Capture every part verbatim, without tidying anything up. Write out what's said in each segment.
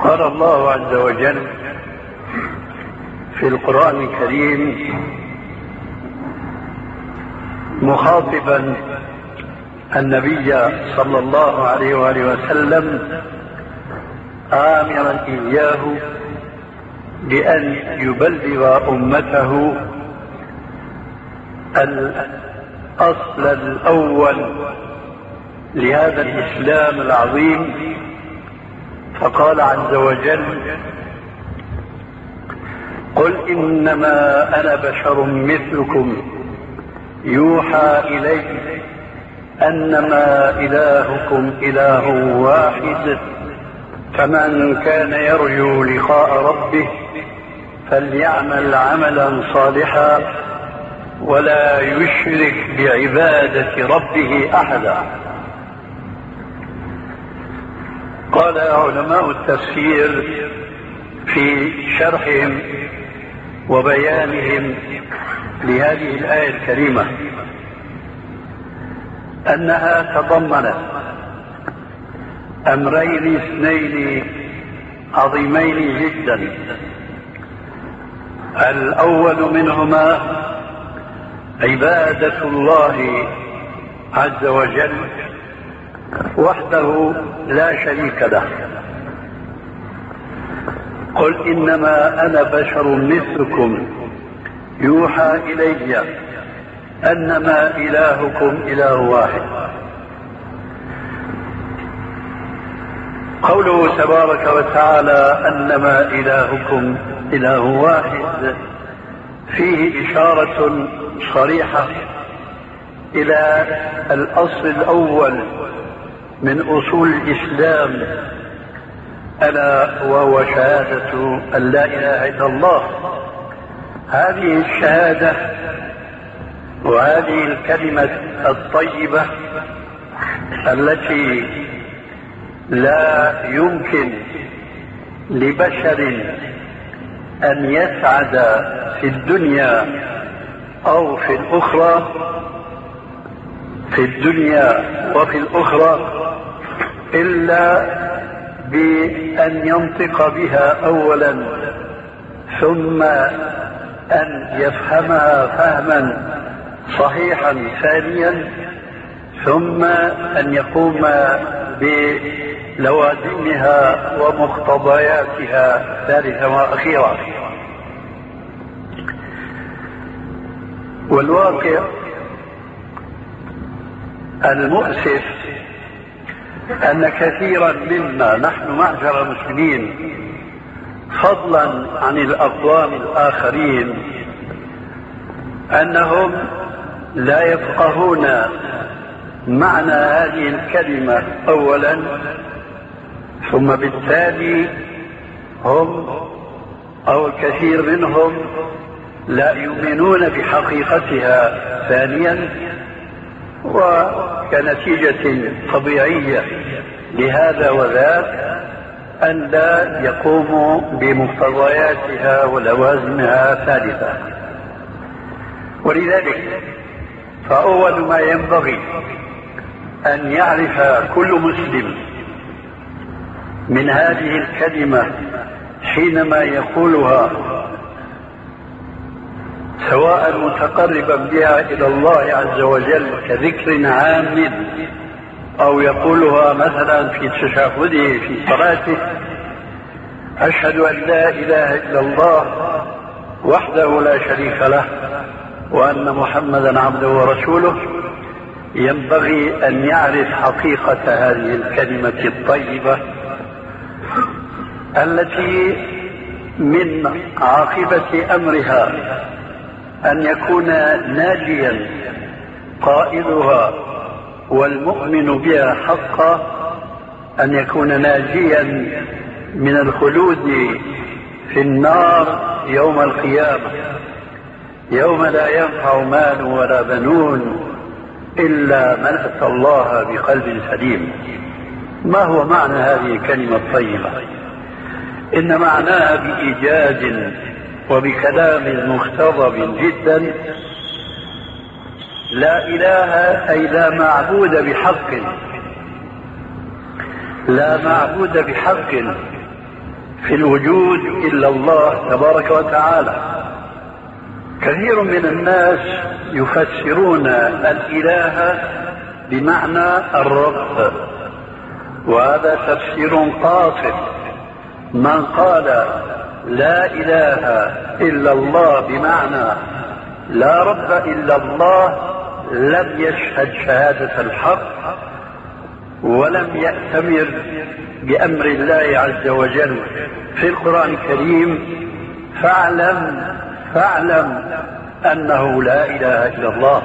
قال الله عز وجل في القرآن الكريم مخاطبا النبي صلى الله عليه وآله وسلم آمرا إياه بأن يبلغ أمته الأصل الأول لهذا الإسلام العظيم، فقال عز وجل: قل إنما أنا بشر مثلكم يوحى إلي أنما إلهكم إله واحد، فمن كان يرجو لقاء ربه فليعمل عملا صالحا ولا يشرك بعبادة ربه أحدا. قال علماء التفسير في شرحهم وبيانهم لهذه الآية الكريمة أنها تضمنت أمرين اثنين عظيمين جدا. الأول منهما عبادة الله عز وجل وحده لا شريك له. قل إنما أنا بشر مثلكم يوحى إلي أنما إلهكم إله واحد. قوله تبارك وتعالى أنما إلهكم إله واحد فيه إشارة صريحة إلى الأصل الأول من أصول الإسلام، ألا وهو شهادة أن لا إله إلا الله. هذه الشهادة وهذه الكلمة الطيبة التي لا يمكن لبشر أن يسعد في الدنيا أو في الأخرى في الدنيا وفي الأخرى إلا بأن ينطق بها أولا، ثم أن يفهمها فهما صحيحا ثانيا، ثم أن يقوم بلوازمها ومقتضياتها ثالثا وأخيرا. والواقع المؤسف أن كثيرا منا نحن معشر المسلمين فضلا عن الأقوام الآخرين أنهم لا يفقهون معنى هذه الكلمة أولا، ثم بالتالي هم أو الكثير منهم لا يؤمنون بحقيقتها ثانيا، وكنتيجة طبيعية لهذا وذاك أن لا يقوموا بمقتضياتها ولوازمها ثالثا. ولذلك فأول ما ينبغي أن يعرف كل مسلم من هذه الكلمة حينما يقولها، سواء متقربا بها إلى الله عز وجل كذكر عام أو يقولها مثلا في تشهده في صلاته: أشهد أن لا إله إلا الله وحده لا شريك له وأن محمدا عبده ورسوله. ينبغي أن يعرف حقيقة هذه الكلمة الطيبة التي من عاقبة أمرها أن يكون ناجيا قائلها والمؤمن بها حقا، أن يكون ناجيا من الخلود في النار يوم القيامة، يوم لا ينفع مال ولا بنون إلا من أتى الله بقلب سليم. ما هو معنى هذه الكلمة الطيبة؟ إن معناها بإيجاز وبكلام مختضب جدا: لا إله أي لا معبود بحق، لا معبود بحق في الوجود إلا الله تبارك وتعالى. كثير من الناس يفسرون الإله بمعنى الرب، وهذا تفسير قاصر. من قال لا إله إلا الله بمعنى لا رب إلا الله لم يشهد شهادة الحق ولم يأتمر بأمر الله عز وجل في القرآن الكريم. فاعلم فاعلم أنه لا إله إلا الله.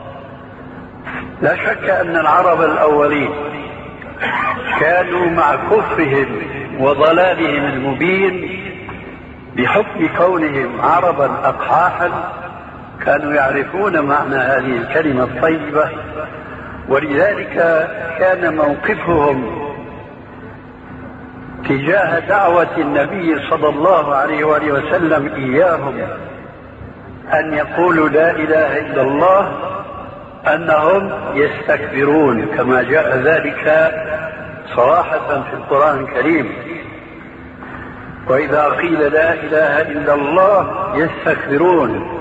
لا شك أن العرب الأولين كانوا مع كفرهم وضلالهم المبين بحكم كونهم عربا أقحاحا كانوا يعرفون معنى هذه الكلمة الطيبة، ولذلك كان موقفهم تجاه دعوة النبي صلى الله عليه وآله وسلم إياهم أن يقولوا لا إله إلا الله أنهم يستكبرون، كما جاء ذلك صراحة في القرآن الكريم. وإذا قيل لا إله إلا الله يستكبرون،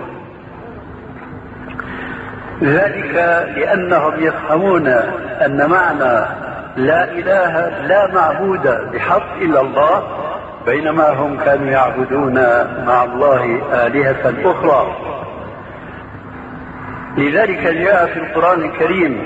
ذلك لأنهم يفهمون أن معنى لا إله لا معبود بحق إلا الله، بينما هم كانوا يعبدون مع الله آلهة أخرى. لذلك جاء في القرآن الكريم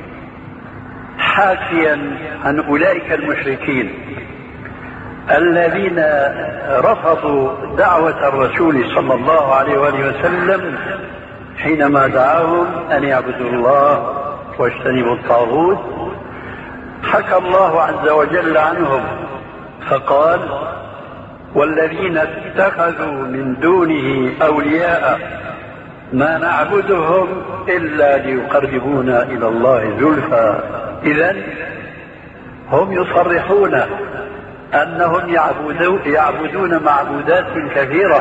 حاكيا عن أولئك المشركين الذين رفضوا دعوة الرسول صلى الله عليه وآله وسلم حينما دعاهم أن يعبدوا الله واجتنبوا الطاغوت. حكى الله عز وجل عنهم فقال: والذين اتخذوا من دونه أولياء ما نعبدهم إلا ليقربونا إلى الله زلفى. إذن هم يصرحون أنهم يعبدون, يعبدون معبودات كثيرة،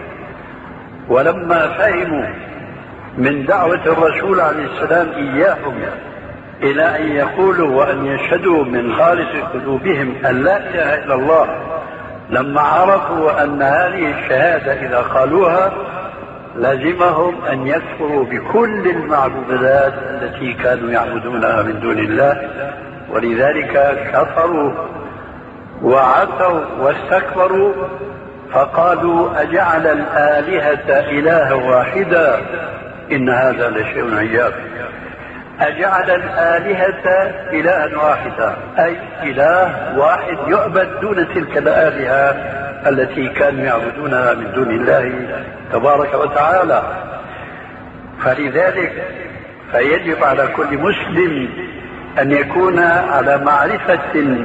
ولما فهموا من دعوة الرسول عليه السلام إياهم إلى أن يقولوا وأن يشهدوا من خالص قلوبهم أن لا إله إلا الله، لما عرفوا أن هذه الشهادة إذا قالوها لازمهم أن يكفروا بكل المعبودات التي كانوا يعبدونها من دون الله، ولذلك كفروا وعتوا واستكبروا فقالوا: أجعل الآلهة إلها واحدا إن هذا لشيء عجاب. أجعل الآلهة إلها واحدا، أي إله واحد يعبد دون تلك الآلهة التي كانوا يعبدونها من دون الله تبارك وتعالى. فلذلك فيجب على كل مسلم أن يكون على معرفة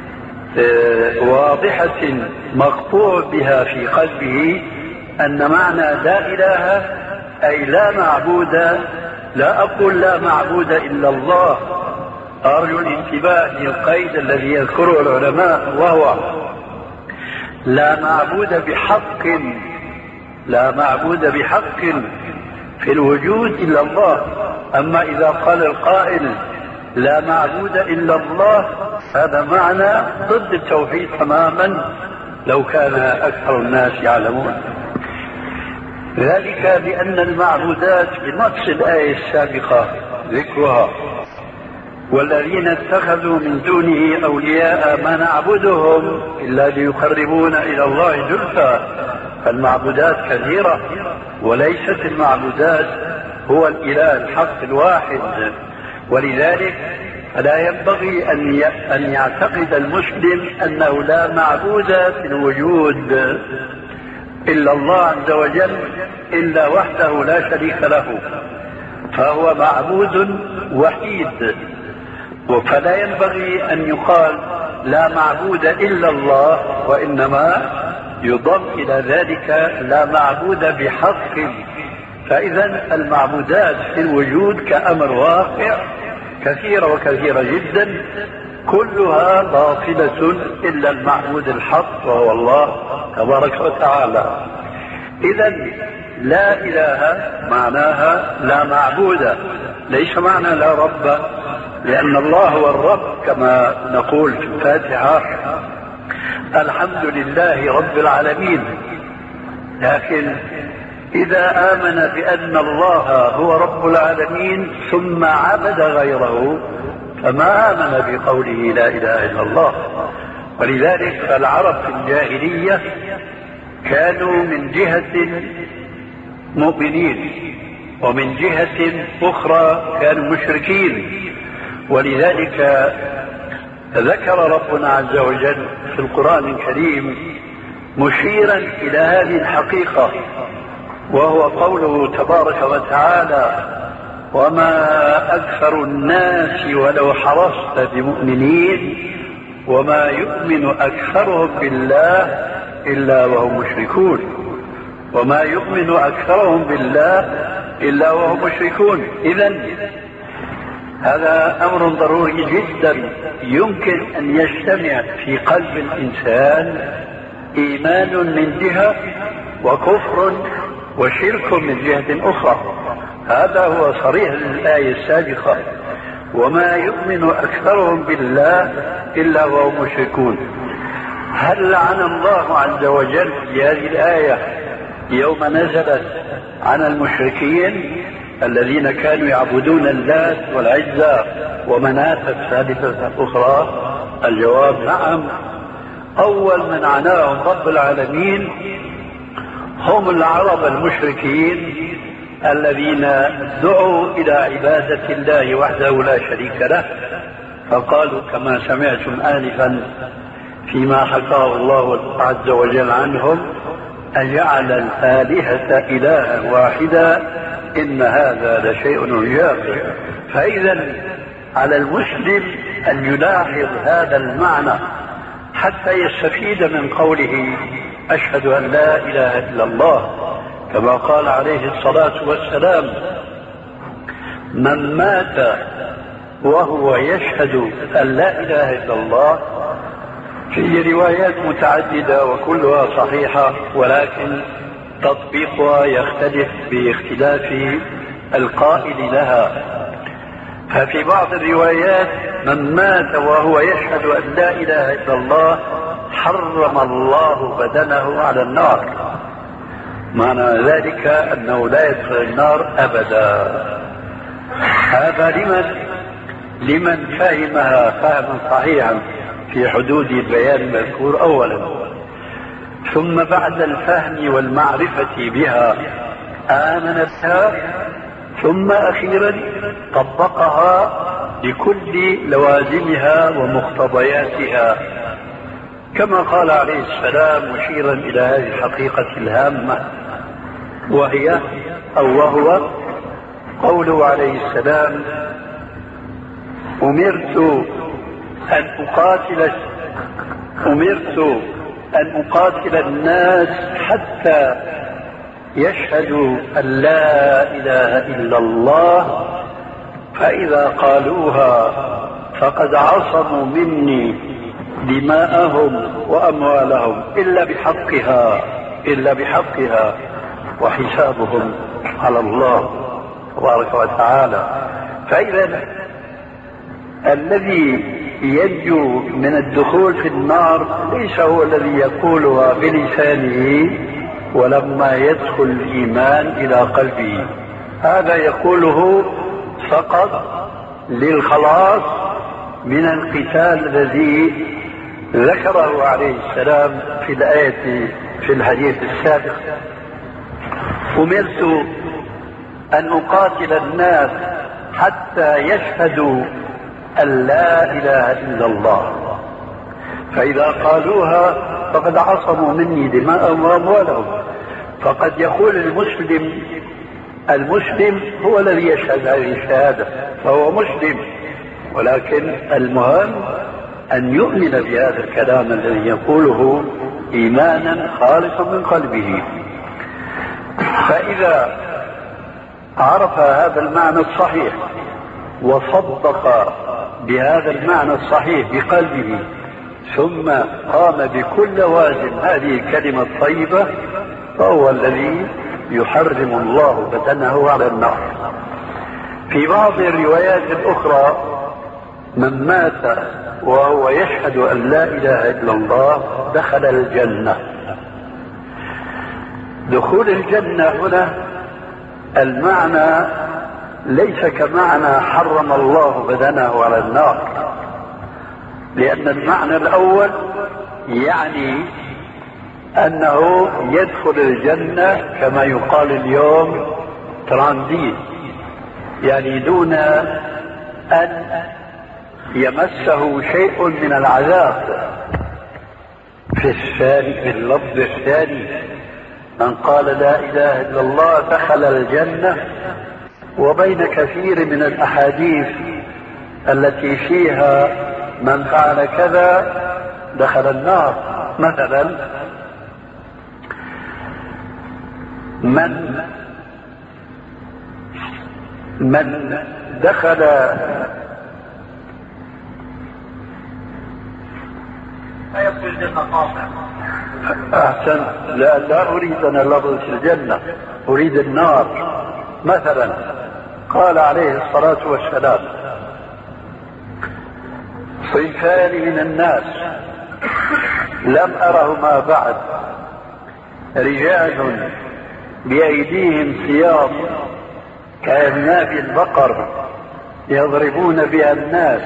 واضحة مقطوع بها في قلبه أن معنى لا إله أي لا معبود. لا أقول لا معبود إلا الله، أرجو الانتباه للقيد الذي يذكره العلماء، وهو لا معبود بحق لا معبود بحق في الوجود إلا الله. أما إذا قال القائل لا معبود إلا الله هذا معنى ضد التوحيد تماما لو كان أكثر الناس يعلمون ذلك، بأن المعبودات بنص الآية السابقة ذكرها: والذين اتخذوا من دونه أولياء ما نعبدهم إلا ليقربونا إلى الله زلفى. فالمعبودات كثيرة، وليست المعبودات هو الإله الحق الواحد. ولذلك فلا ينبغي أن يعتقد المسلم أنه لا معبود في الوجود إلا الله عز وجل إلا وحده لا شريك له، فهو معبود وحيد. فلا ينبغي أن يقال لا معبود إلا الله، وإنما يضم إلى ذلك لا معبود بحق. فإذا المعبودات في الوجود كأمر واقع كثيرة وكثيرة جدا، كلها باطلة إلا المعبود الحق وهو الله تبارك وتعالى. إذا لا إله معناها لا معبود، ليس معنى لا رب، لأن الله هو الرب كما نقول في الفاتحة: الحمد لله رب العالمين. لكن إذا آمن بأن الله هو رب العالمين ثم عبد غيره فما آمن بقوله لا إله إلا الله. ولذلك العرب في الجاهلية كانوا من جهة مؤمنين ومن جهة أخرى كانوا مشركين. ولذلك ذكر ربنا عز وجل في القرآن الكريم مشيرا إلى هذه الحقيقة، وهو قوله تبارك وتعالى: وما أكثر الناس ولو حرصت بمؤمنين وما يؤمن أكثرهم بالله إلا وهم مشركون. وما يؤمن أكثرهم بالله إلا وهم مشركون. إذن هذا أمر ضروري جدا، يمكن أن يجتمع في قلب الإنسان إيمان من جهة وكفر وشرك من جهة أخرى. هذا هو صريح الآية السابقة: وما يؤمن أكثرهم بالله إلا وهم مشركون. هل لعن الله عز وجل في هذه الآية يوم نزلت عن المشركين الذين كانوا يعبدون اللات والعزى ومناة الثالثة الأخرى؟ الجواب نعم. أول من عناهم رب العالمين هم العرب المشركين الذين دعوا إلى عبادة الله وحده لا شريك له، فقالوا كما سمعتم آنفا فيما حكاه الله عز وجل عنهم: أجعل الآلهة إلها واحدا إن هذا لشيء عجاب. فإذا على المسلم أن يلاحظ هذا المعنى حتى يستفيد من قوله: أشهد أن لا إله إلا الله، كما قال عليه الصلاة والسلام: من مات وهو يشهد أن لا إله إلا الله. في روايات متعددة وكلها صحيحة، ولكن تطبيقها يختلف باختلاف القائل لها. ففي بعض الروايات: من مات وهو يشهد أن لا إله إلا الله حرم الله بدنه على النار. معنى ذلك أنه لا يدخل النار أبدا. هذا لمن لمن فهمها فهما صحيحا في حدود البيان المذكور أولا، ثم بعد الفهم والمعرفة بها آمن بها، ثم أخيرا طبقها لكل لوازمها ومقتضياتها، كما قال عليه السلام مشيرا إلى هذه الحقيقة الهامة، وهي أو وهو قوله عليه السلام: أمرت أن أقاتل أمرت أن أقاتل الناس حتى يشهدوا أن لا إله إلا الله، فإذا قالوها فقد عصموا مني دماءهم وأموالهم إلا بحقها إلا بحقها وحسابهم على الله تبارك وتعالى. فإذا الذي ينجو من الدخول في النار ليس هو الذي يقولها بلسانه ولما يدخل الإيمان إلى قلبه، هذا يقوله فقط للخلاص من القتال الذي ذكره عليه السلام في الآية في الحديث السابق: أمرت أن أقاتل الناس حتى يشهدوا أن لا إله إلا الله، فإذا قالوها فقد عصموا مني دماءهم وأموالهم. فقد يقول المسلم المسلم هو الذي يشهد هذه الشهادة فهو مسلم، ولكن المهم أن يؤمن بهذا الكلام الذي يقوله إيمانا خالصا من قلبه. فإذا عرف هذا المعنى الصحيح وصدق بهذا المعنى الصحيح بقلبه، ثم قام بكل لوازم هذه الكلمة الطيبة، فهو الذي يحرم الله بدنه على النار. في بعض الروايات الأخرى: من مات وهو يشهد أن لا إله إلا الله دخل الجنة. دخول الجنة هنا المعنى ليس كمعنى حرم الله بدنه على النار، لأن المعنى الأول يعني أنه يدخل الجنة كما يقال اليوم ترانزيت، يعني دون أن يمسه شيء من العذاب. في الثاني في اللفظ الثاني من قال لا إله إلا الله دخل الجنة، وبين كثير من الأحاديث التي فيها من فعل كذا دخل النار. مثلا من من دخل أحسن، لا, لا أريد أن لفظ الجنة، أريد النار. مثلا قال عليه الصلاة والسلام صنفان من الناس لم أرهما بعد، رجال بأيديهم سياط كأذناب البقر يضربون بها الناس،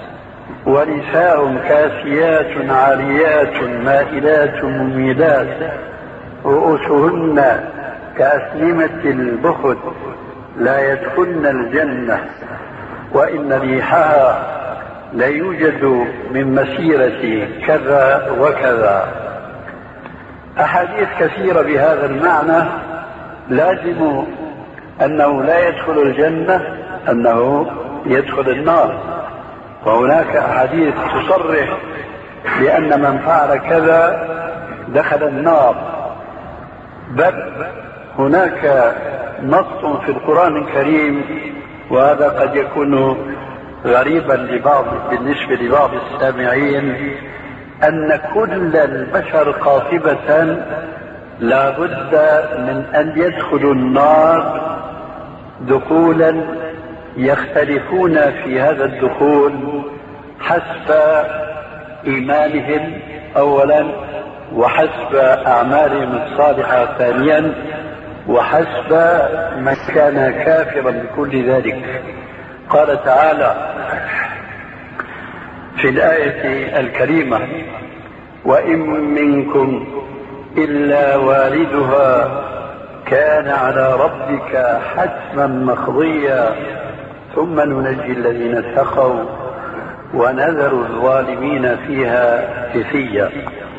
ونساء كاسيات عاريات مائلات مميلات رؤوسهن كأسنمة البخت لا يدخلن الجنة، وإن ريحها لا يوجد من مسيرة كذا وكذا. أحاديث كثيرة بهذا المعنى، لازم أنه لا يدخل الجنة أنه يدخل النار. وهناك أحاديث تصرح بأن من فعل كذا دخل النار، بل هناك نص في القرآن الكريم، وهذا قد يكون غريبا لبعض بالنسبة لبعض السامعين، أن كل البشر قاطبة لا بد من أن يدخلوا النار دخولا يختلفون في هذا الدخول حسب إيمانهم أولا، وحسب أعمالهم الصالحة ثانيا، وحسب من كان كافرا بكل ذلك. قال تعالى في الآية الكريمة وإن منكم إلا واردها كان على ربك حتما مقضيا ثم ننجي الذين اتقوا ونذر الظالمين فيها جثيا.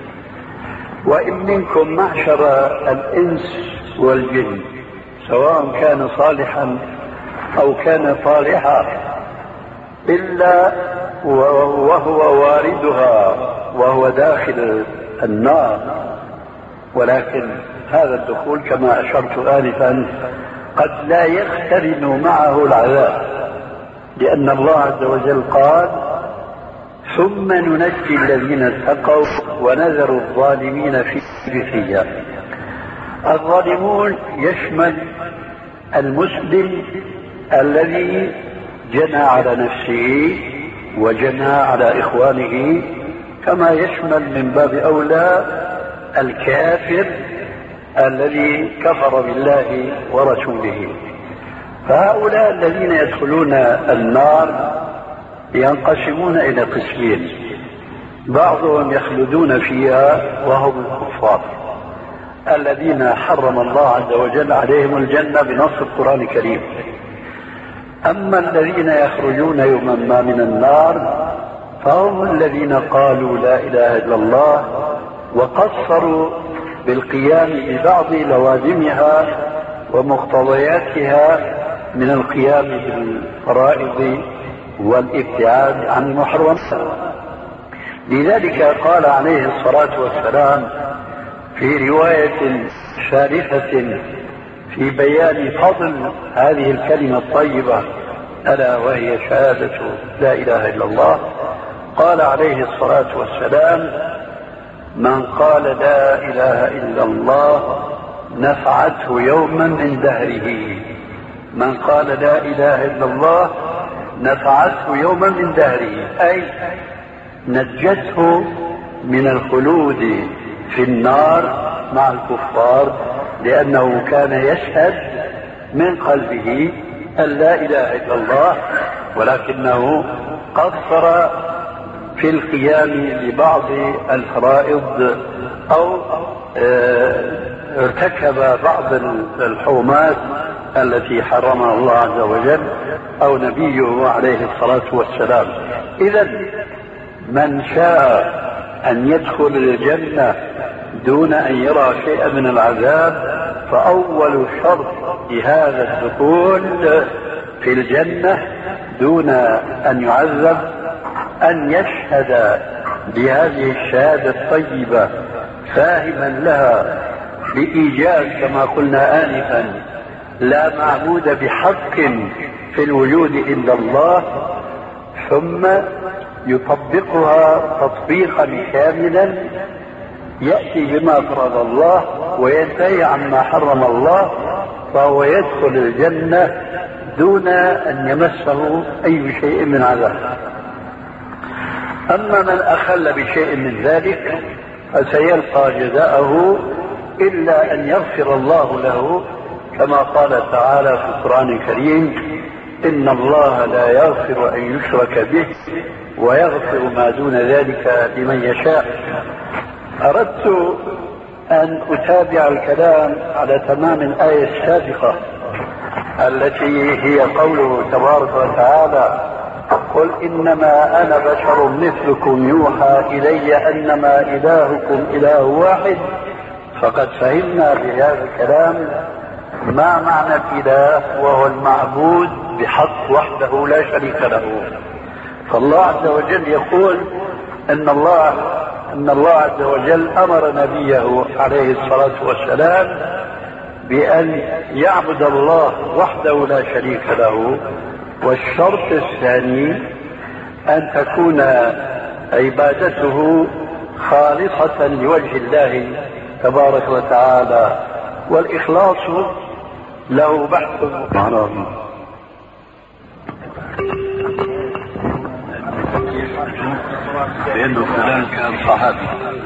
وإن منكم معشر الإنس والجن سواء كان صالحا أو كان طالحا إلا وهو واردها وهو داخل النار، ولكن هذا الدخول كما أشرت آنفا قد لا يقترن معه العذاب، لأن الله عز وجل قال ثم ننجي الذين اتقوا ونذر الظالمين في جثيا. الظالمون يشمل المسلم الذي جنى على نفسه وجنى على إخوانه، كما يشمل من باب أولى الكافر الذي كفر بالله ورسوله. فهؤلاء الذين يدخلون النار ينقسمون إلى قسمين، بعضهم يخلدون فيها وهم الكفار الذين حرم الله عز وجل عليهم الجنة بنص القرآن الكريم. أما الذين يخرجون يوما ما من النار فهم الذين قالوا لا إله إلا الله وقصروا بالقيام ببعض لوازمها ومقتضياتها من القيام بالفرائض والابتعاد عن المحرمات. لذلك قال عليه الصلاة والسلام في رواية ثالثة في بيان فضل هذه الكلمة الطيبة ألا وهي شهادة لا إله إلا الله، قال عليه الصلاة والسلام من قال لا إله إلا الله نفعته يوما من دهره. من قال لا إله إلا الله نفعته يوما من دهره، أي نجته من الخلود في النار مع الكفار، لأنه كان يشهد من قلبه أن لا إله إلا الله، ولكنه قصر في القيام ببعض الفرائض أو ارتكب بعض الحرمات التي حرمها الله عز وجل أو نبيه عليه الصلاة والسلام. إذن من شاء أن يدخل الجنة دون أن يرى شيئا من العذاب، فأول شرط لهذا الدخول في الجنة دون أن يعذب أن يشهد بهذه الشهادة الطيبة فاهما لها بإيجاز كما قلنا آنفا لا معبود بحق في الوجود إلا الله، ثم يطبقها تطبيقا كاملا يأتي بما فرض الله وينتهي عما حرم الله، فهو يدخل الجنة دون أن يمسه أي شيء من عذاب. أما من أخل بشيء من ذلك فسيلقى جزاءه إلا أن يغفر الله له، كما قال تعالى في القرآن الكريم: إن الله لا يغفر أن يشرك به ويغفر ما دون ذلك لمن يشاء. أردت أن أتابع الكلام على تمام الآية السابقة التي هي قوله تبارك وتعالى: قل إنما أنا بشر مثلكم يوحى إلي أنما إلهكم إله واحد. فقد فهمنا بهذا الكلام ما معنى الإله، وهو المعبود بحق وحده لا شريك له. فالله عز وجل يقول أن الله أن الله عز وجل أمر نبيه عليه الصلاة والسلام بأن يعبد الله وحده لا شريك له. والشرط الثاني أن تكون عبادته خالصة لوجه الله تبارك وتعالى، والإخلاص له بحث معروف. لأنه فلان كان صحابي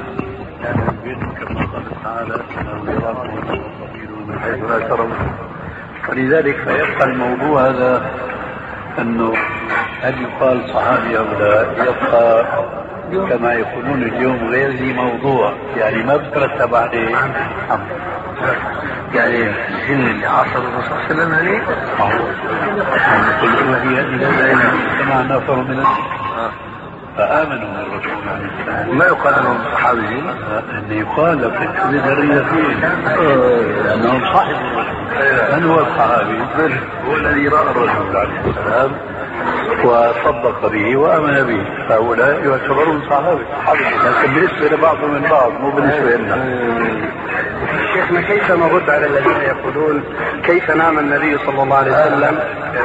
كما قال تعالى: إنه يراكم وقبيله من حيث لا ترون. ولذلك فيبقى الموضوع هذا أنه هل يقال صحابي أو لا، يبقى كما يقولون اليوم غير ذي موضوع، يعني ما بترتب عليه يعني الجن اللي عاصر الرسول صلى الله عليه وسلم عليه قل وهي إلى سمع نفر من الجن فآمنوا بالرسول عليه السلام. وما يقال أنهم صحابيين؟ أن يقال لك كل ذرية فيه لأنهم صاحب الرسول. من هو الصحابي؟ هو الذي رأى الرسول عليه السلام وصدق به وآمن به، فهؤلاء يعتبرون صحابة، لكن بالنسبة لبعضهم من بعض مو بالنسبة لنا. شيخنا كيف نرد على الذين يقولون كيف نام النبي صلى الله عليه وسلم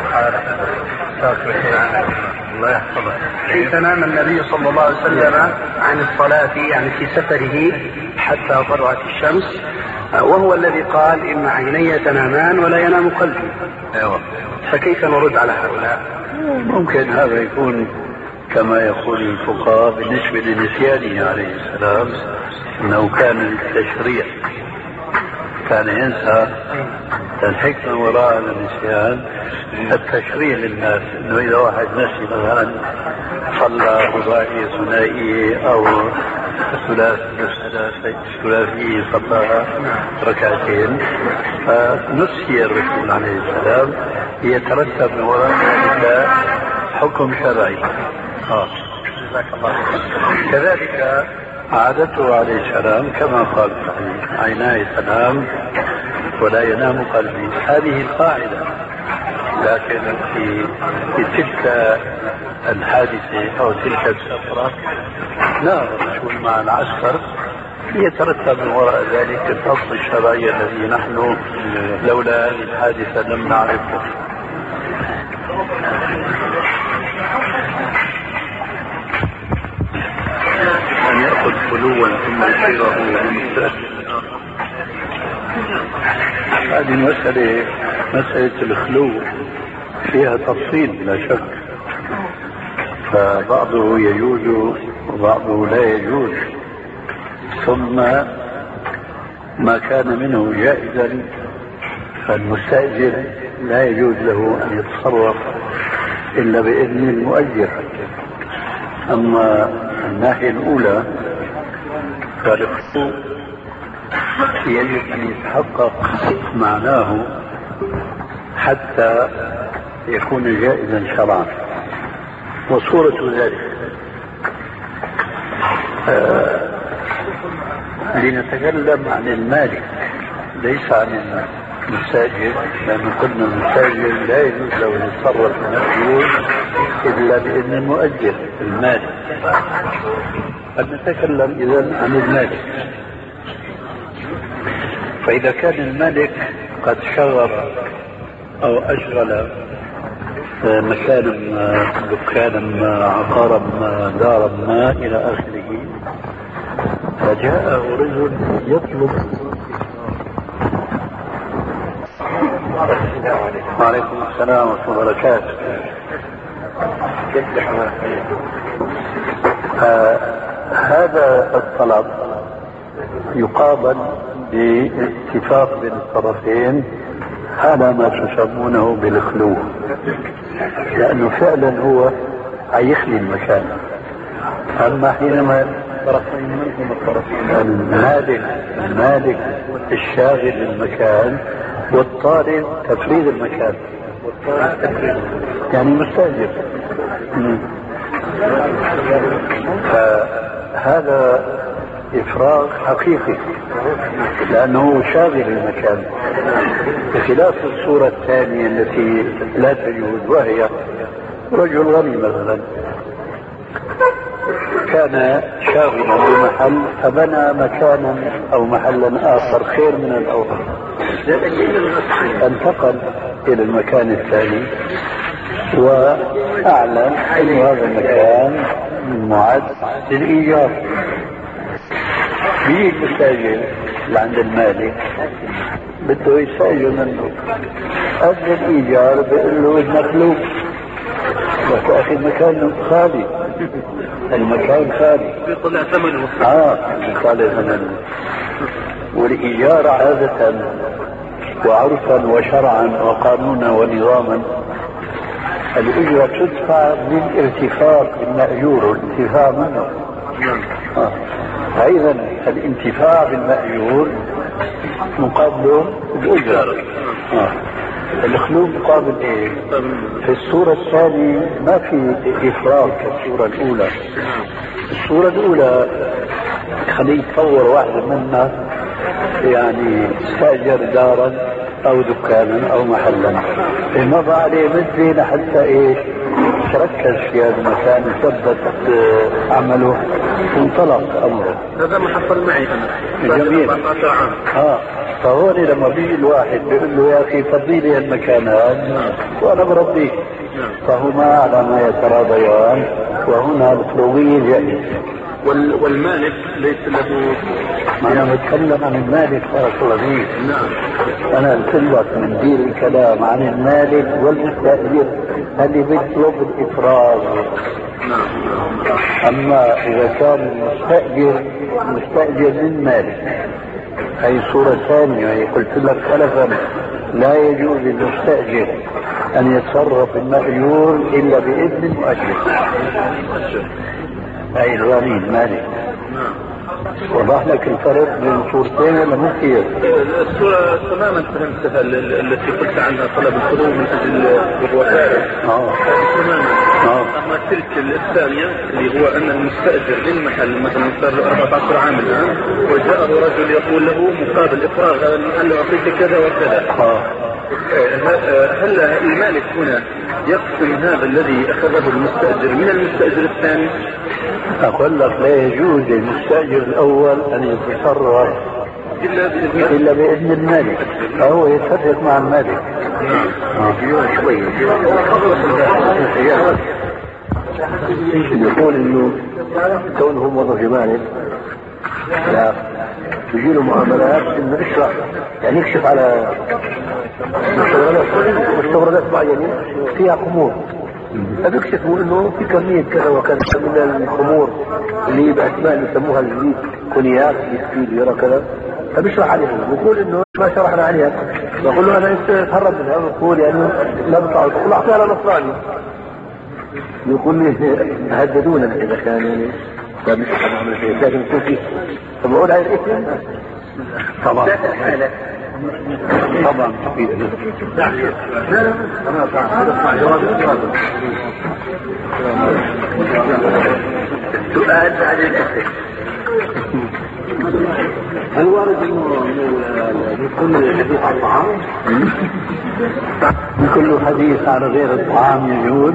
الله يحفظه كيف نام النبي صلى الله عليه وسلم عن الصلاة يعني في سفره حتى طلعت الشمس، وهو الذي قال إن عيني تنامان ولا ينام قلبي؟ أيوة. فكيف نرد على هؤلاء؟ ممكن هذا يكون كما يقول الفقهاء بالنسبة لنسيانه عليه السلام أنه كان للتشريع، كان ينسى. الحكمة وراء النسيان التشريع للناس، أنه إذا واحد نسي مثلا صلى رباعي ثنائي أو ثلاثي صلى ركعتين فنسي الرسول عليه السلام، يترتب من وراء ذلك حكم شرعي. آه. كذلك عادته عليه السلام كما قال عيناي تنام ولا ينام قلبي، هذه القاعدة. لكن في, في تلك الحادثة أو تلك السفرة لا الرسول مع العسكر يترتب من وراء ذلك الفصل الشرعي الذي نحن لولا هذه الحادثة لم نعرفه. أن يأخذ خلوا ثم يصيره بمثله. هذه المسألة مسألة الخلو فيها تفصيل بلا شك، فبعضه يجوز وبعضه لا يجوز، ثم ما كان منه جائزا فالمستأجر لا يجوز له أن يتصرف إلا بإذن المؤجر. أما الناحية الأولى فالخلو يجب أن يتحقق معناه حتى يكون جائزا شرعا. وصورة ذلك آه لنتكلم عن المالك ليس عن المستأجر، لأنه قلنا المستأجر لا يجوز له أن يتصرف بنفسه إلا بإذن المؤجر المالك. فنتكلم إذن عن المالك. فإذا كان المالك قد شغل أو أشغل مكانا ما، دكانا ما، عقارا ما، دارا ما إلى آخره، فجاءه رجل يطلب. وعليكم السلام ورحمة الله وبركاته. آه هذا الطلب يقابل باتفاق بين الطرفين على ما تسمونه بالخلو، لأنه فعلا هو هيخلي المكان. أما حينما طرفين منهم الطرفين المالك المالك الشاغل للمكان والطالب تفريغ المكان، يعني مستأجر، فهذا إفراغ حقيقي لأنه شاغل المكان، بخلاف الصورة الثانية التي لا تجوز، وهي رجل غني مثلا كان شاغلا بمحل فبنى مكانا أو محلا آخر خير من الأول، انتقل إلى المكان الثاني وأعلن أن هذا المكان معد للإيجار. في المستأجر عند المالك بده يستأجر منه، قبل الإيجار بيقول له المخلوق بس أخي المكان خالي، المكان خالي بيطلع ثمنه اه بيطلع ثمنه. والإيجار عادة وعرفا وشرعا وقانونا ونظاما الأجرة تدفع بالارتفاق بالمأجور والانتفاع منه. آه. فإذا الانتفاع بالمأجور مقابله الأجرة. آه. الخلو مقابل ايه؟ في الصورة الثانية ما في إفراط كالصورة الأولى. الصورة الأولى خليه يتصور واحد منا يعني استأجر دارا أو دكانا أو محلا، مضى عليه مدة لحتى إيه تركز في هذا المكان وثبت عمله وانطلق أمره. هذا ما حصل معي أنا جميل. أربعة عشر عام. آه فهون لما بيجي الواحد بيقول له يا أخي فضي لي المكان هذا وأنا بربيه، فهما على ما يتراضيان، وهنا الخلوية جائزة. والمالك ليس له. أنا بتكلم عن المالك بارك الله فيك. نعم. أنا قلت لك من دير الكلام عن المالك والمستأجر اللي بيطلب الإفراغ. نعم. أما إذا كان المستأجر مستأجر من مالك هي صورة ثانية. هي قلت لك سلفا لا يجوز للمستأجر أن يتصرف المأجور إلا بإذن المؤجر. هي الغني المالك. وضح لك الفرق بين الصورتين ولا مو كثير؟ الصورة تماما فهمتها التي قلت عنها طلب الخروج من أجل الوفاة. اه تماما. اه أما تلك الثانية اللي هو أن المستأجر للمحل مثلا صار أربعة عشر عام الآن وجاءه رجل يقول له مقابل إفراغ هذا المحل أعطيك كذا وكذا. اه هل المالك هنا يقسم هذا الذي أخذه المستأجر من المستأجر الثاني؟ أقول لك لا يجوز للمستأجر الأول أن يتصرف إلا بإذن إلا بإذن المالك، فهو يتفق مع المالك. آه. شوي يقول إنه كونه موظف مالك لا تجي له معاملات إنه يشرح يعني يكشف على مستوردات مستوردات معينة فيها قبول فبيكتشفوا انه في كميه كذا وكذا من الخمور اللي باسماء اللي يسموها الجديد كونياك بيسكي بيرا كذا، فبيشرح عليهم بيقول انه ما شرحنا عليها، بقول له انا انت تهرب منها، بقول يعني لا بطلع، بقول اعطيها لنصراني، يقول لي هددونا اذا كان يعني فمش حنعمل شيء لازم يكون فيه، فبقول على الاثم طبعا طبعا تفيد السؤال بعد الاسم. هل وارد انه كل حديث عن الطعام؟ كل حديث عن غير الطعام يجوز؟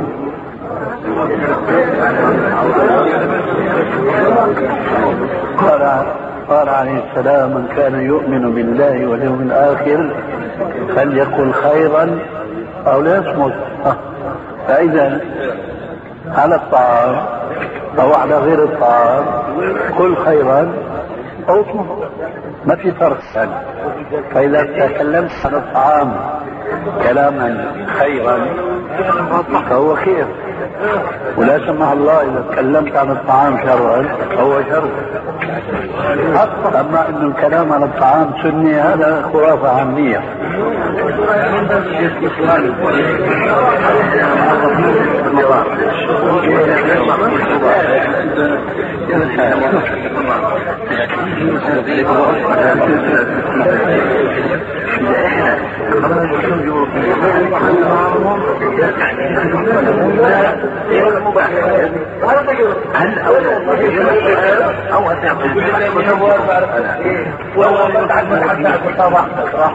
قال قال عليه السلام: من كان يؤمن بالله واليوم الآخر فليقل خيرا أو ليصمت. فإذا على الطعام أو على غير الطعام قل خيرا أو اصمت، ما في فرق يعني. فإذا تكلمت عن الطعام كلاما خيرا فهو خير، ولا سمح الله إذا تكلمت عن الطعام شرا فهو شر. أما أن الكلام عن الطعام سني هذا خرافة عامية. هل أو والله متعلم حتى الصباح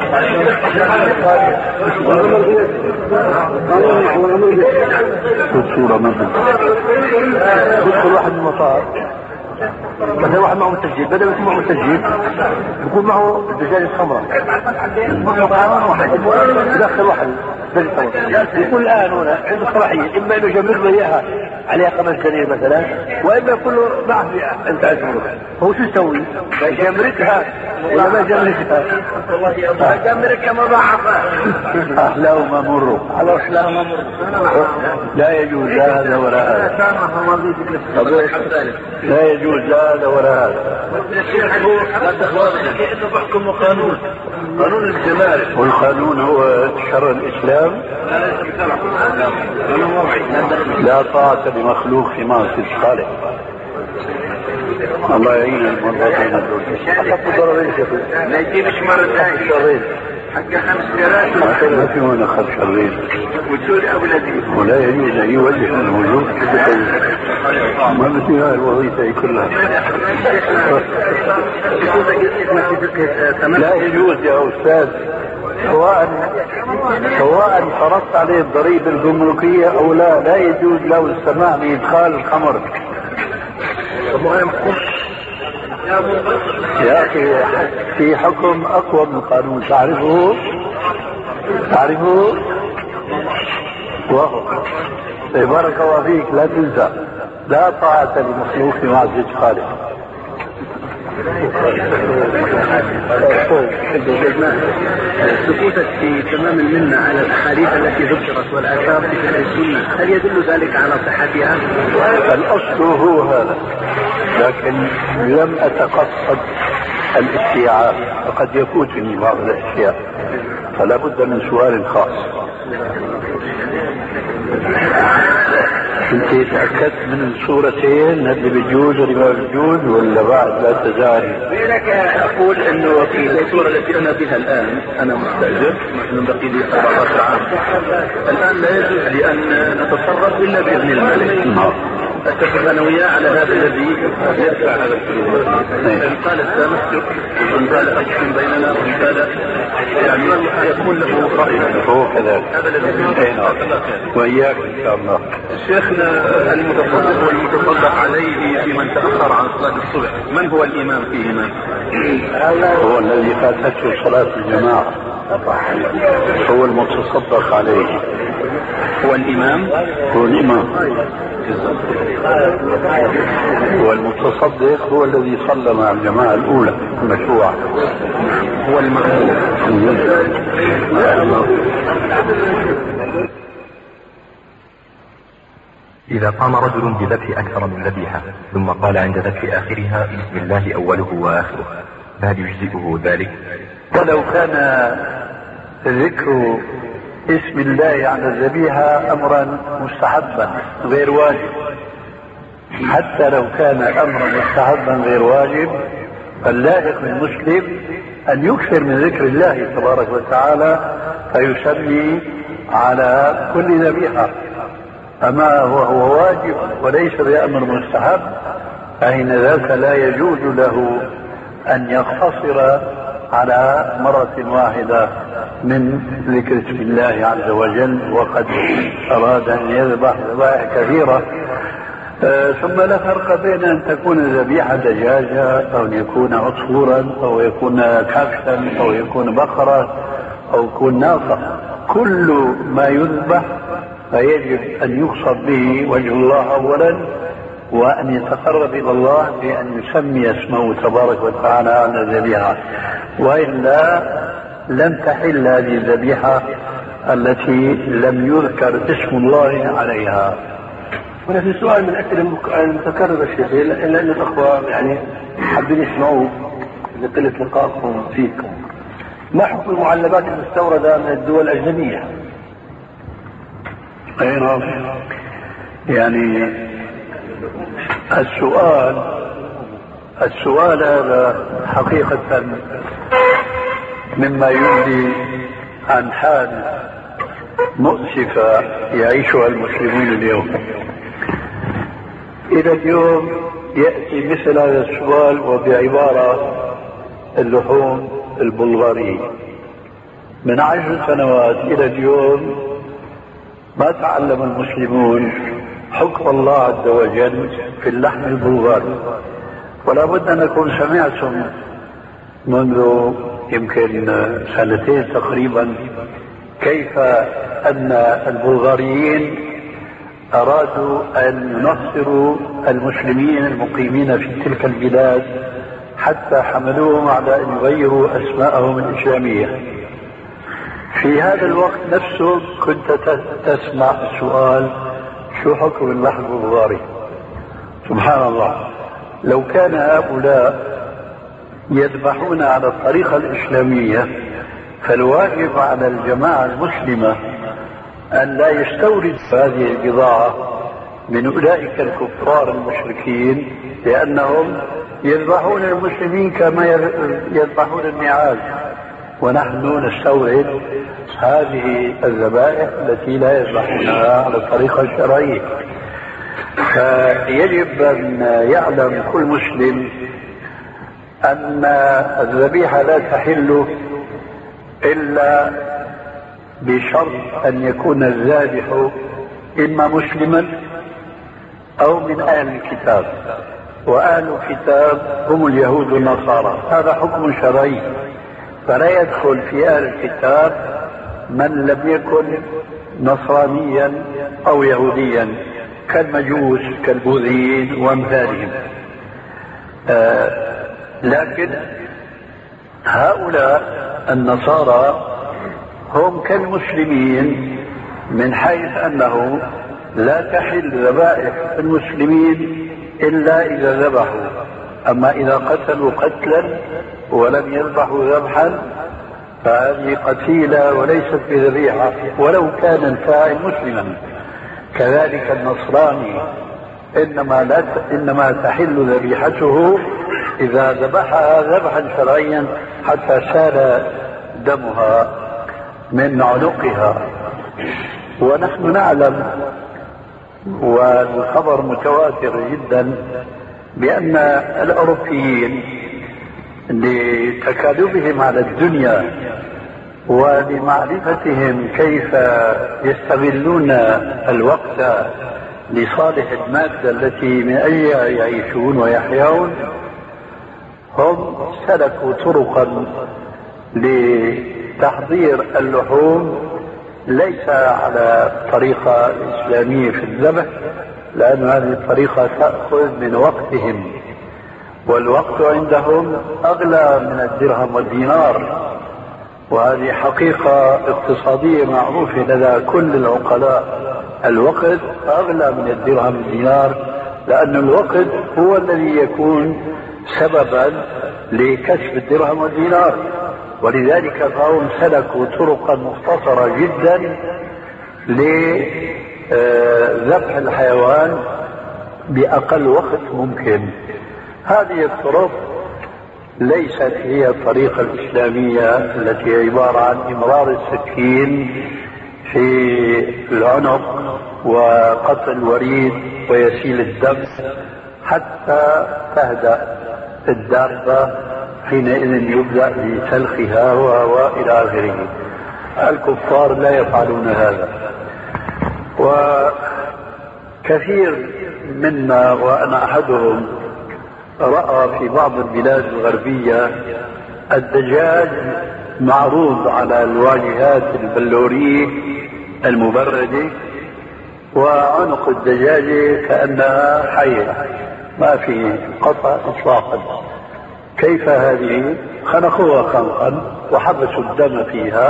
صورة مثلا يدخل واحد من المطار مثلا، واحد معه مستجيب، بدل ما معه مستجيب يكون معه دجاجة خمرة، يدخل واحد يقول الآن هنا عنده صلاحية، إما إنه يجمر له إياها عليها خمس دنانير مثلا، وإما يقول له ما أعرف أنت عزمك، هو شو يسوي؟ يجمركها ولا ما يجمركها؟ يجمركها ما بعرفها. أحلاه ما مره، لا يجوز لا هذا ولا هذا، لا يجوز لا هذا ولا هذا. إنه بحكم قانون قانون الجمال، والقانون هو شرع الإسلام. لا طاعة لمخلوق في معصية الخالق. الله يعين المرضين دول. ما يجيبش مرة ثانية حق خمس سيارات ما في هنا خمس شرين وتقول أولادي، ولا يجوز أن يوجه الوجود ما مثل الوظيفة كلها. لا يجوز يا أستاذ، سواء سواء فرضت عليه الضريبة الجمركية أو لا، لا يجوز له السماح بإدخال الخمر. يا أخي في حكم أقوى من القانون تعرفه تعرفه وهو بارك الله فيك لا تنسى: لا طاعة لمخلوق في معصية خالق. سكوتك في تمام المنة على الأحاديث التي ذكرت والآثار في أهل السنة، هل يدل ذلك على صحتها؟ الأصل هو هذا، لكن لم أتقصد الاستيعاب، فقد يفوتني بعض الأشياء، فلا بد من سؤال خاص. انت تأكدت من الصورتين اللي بيجوز واللي ما بيجوز ولا بعد لا تزال؟ لك اقول انه في الصورة التي انا بها الان انا مستأجر، مثلا بقي لي سبعة عشر عام، الان لا يجوز لي ان نتصرف الا باذن الملك. اتفق انا وياه على هذا الذي يدفع هذا الفلوس. ان قال السامح وان قال احكم بيننا وان قال يعني يكون له راي. هو كذلك. هذا الذي واياك ان شاء الله. شيخنا المتصدق والمتصدق عليه في من تاخر عن صلاه الصبح، من هو الامام فيهما؟ هو الذي فاتته صلاه الجماعه، هو المتصدق عليه. هو الامام؟ هو الامام. والمتصدق هو الذي صلى مع الجماعة الأولى المشروعة، هو المأمون. إذا قام رجل بذبح أكثر من ذبيحة ثم قال عند ذبح آخرها بسم الله أوله وآخره، فهل يجزئه ذلك؟ ولو كان ذكر اسم الله عند الذبيحة أمرا مستحبا غير واجب، حتى لو كان أمرا مستحبا غير واجب، فاللائق بالمسلم أن يكثر من ذكر الله تبارك وتعالى فيسمي على كل ذبيحة. أما هو واجب وليس بأمر مستحب، فإن ذاك لا يجوز له أن يقتصر على مرة واحدة من ذكر اسم الله عز وجل، وقد أراد أن يذبح ذبائح كثيرة. آه ثم لا فرق بين أن تكون الذبيحة دجاجة أو أن يكون عصفورا أو يكون كبشا أو يكون بقرة أو يكون ناقة، كل ما يذبح فيجب أن يقصد به وجه الله أولا، وأن يتقرب إلى الله بأن يسمي اسمه تبارك وتعالى على الذبيحة، وإلا لم تحل هذه الذبيحة التي لم يذكر اسم الله عليها. هنا في سؤال من أكثر المتكرر الشيخ، إلا أن الأخوة يعني حابين يسمعوا لقلة لقائكم فيكم، ما حكم المعلبات المستوردة من الدول الأجنبية؟ أي نعم، يعني السؤال السؤال هذا حقيقة مما يبدي عن حال مؤسفة يعيشها المسلمون اليوم. إلى اليوم يأتي مثل هذا السؤال وبعبارة اللحوم البلغارية. من عشر سنوات إلى اليوم ما تعلم المسلمون حكم الله عز وجل في اللحم البلغاري، ولا بد أنكم سمعتم منذ يمكن سنتين تقريبا كيف أن البلغاريين أرادوا أن ينصروا المسلمين المقيمين في تلك البلاد، حتى حملوهم على أن يغيروا أسماءهم الإسلامية. في هذا الوقت نفسه كنت تسمع السؤال: شو حكم اللحم البلغاري؟ سبحان الله، لو كان هؤلاء يذبحون على الطريقة الإسلامية فالواجب على الجماعة المسلمة أن لا يستورد هذه البضاعة من أولئك الكفار المشركين، لأنهم يذبحون المسلمين كما يذبحون النعاج، ونحن نستورد هذه الذبائح التي لا يذبحونها على الطريقة الشرعية. فيجب أن يعلم كل مسلم أن الذبيحة لا تحل إلا بشرط أن يكون الذابح إما مسلما أو من أهل الكتاب، وأهل الكتاب هم اليهود والنصارى، هذا حكم شرعي، فلا يدخل في أهل الكتاب من لم يكن نصرانيا أو يهوديا كالمجوس كالبوذيين وامثالهم. آه لكن هؤلاء النصارى هم كالمسلمين من حيث أنه لا تحل ذبائح المسلمين إلا إذا ذبحوا، أما إذا قتلوا قتلا ولم يذبحوا ذبحا فهذه قتيلة وليست بذبيحة ولو كان الفاعل مسلما. كذلك النصراني إنما, لا ت... إنما تحل ذبيحته إذا ذبحها ذبحا شرعيا حتى سال دمها من عنقها. ونحن نعلم، والخبر متواتر جدا، بأن الأوروبيين لتكالبهم على الدنيا ولمعرفتهم كيف يستغلون الوقت لصالح المادة التي من أجلها يعيشون ويحيون، هم سلكوا طرقا لتحضير اللحوم ليس على طريقة إسلامية في الذبح، لأن هذه الطريقة تأخذ من وقتهم، والوقت عندهم أغلى من الدرهم والدينار، وهذه حقيقة اقتصادية معروفة لدى كل العقلاء الوقت أغلى من الدرهم والدينار، لأن الوقت هو الذي يكون سببا لكسب الدرهم والدينار. ولذلك فهم سلكوا طرقا مختصرة جدا لذبح الحيوان بأقل وقت ممكن. هذه الطرق ليست هي الطريقة الإسلامية التي هي عبارة عن إمرار السكين في العنق وقطع الوريد ويسيل الدم حتى تهدأ الدابة، حينئذ يبدأ بسلخها وإلى آخره. الكفار لا يفعلون هذا، وكثير منا وأنا أحدهم رأى في بعض البلاد الغربية الدجاج معروض على الواجهات البلورية المبردة، وعنق الدجاجة كأنها حية ما في قطع إطلاقا. كيف هذه؟ خنقوها خنقا وحبسوا الدم فيها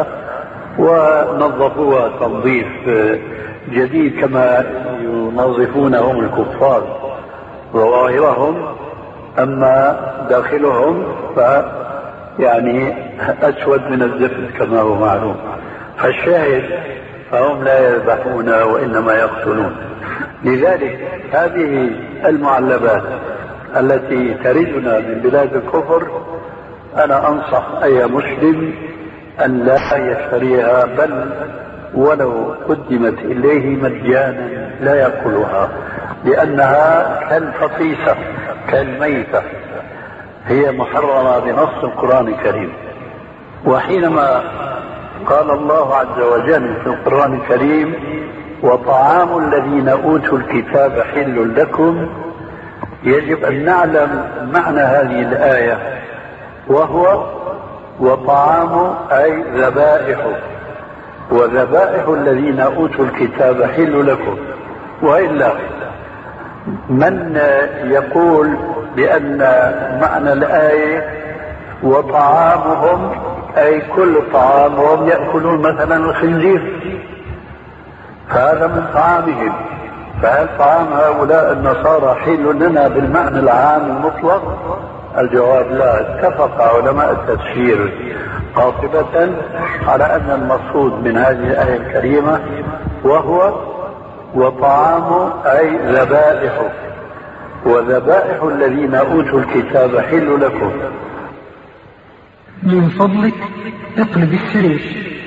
ونظفوها تنظيف جديد كما ينظفونهم الكفار ظواهرهم، أما داخلهم ف يعني أسود من الزفت كما هو معلوم. فالشاهد فهم لا يذبحون وإنما يقتلون. لذلك هذه المعلبات التي تردنا من بلاد الكفر أنا أنصح أي مسلم أن لا يشتريها، بل ولو قدمت إليه مجانا لا يأكلها، لأنها كالفطيسة كالميتة، هي محرمة بنص القرآن الكريم. وحينما قال الله عز وجل في القرآن الكريم وطعام الذين أوتوا الكتاب حل لكم، يجب أن نعلم معنى هذه الآية، وهو وطعام أي ذبائح، وذبائح الذين أوتوا الكتاب حل لكم. وإلا من يقول بأن معنى الآية وطعامهم أي كل طعامهم يأكلون مثلا الخنزير، فهذا من طعامهم، فهل طعام هؤلاء النصارى حل لنا بالمعنى العام المطلق؟ الجواب لا. اتفق علماء التفسير قاطبة على أن المقصود من هذه الآية الكريمة وهو وطعام أي ذبائح، وذبائح الذين أوتوا الكتاب حل لكم. من فضلك اقلب السرير.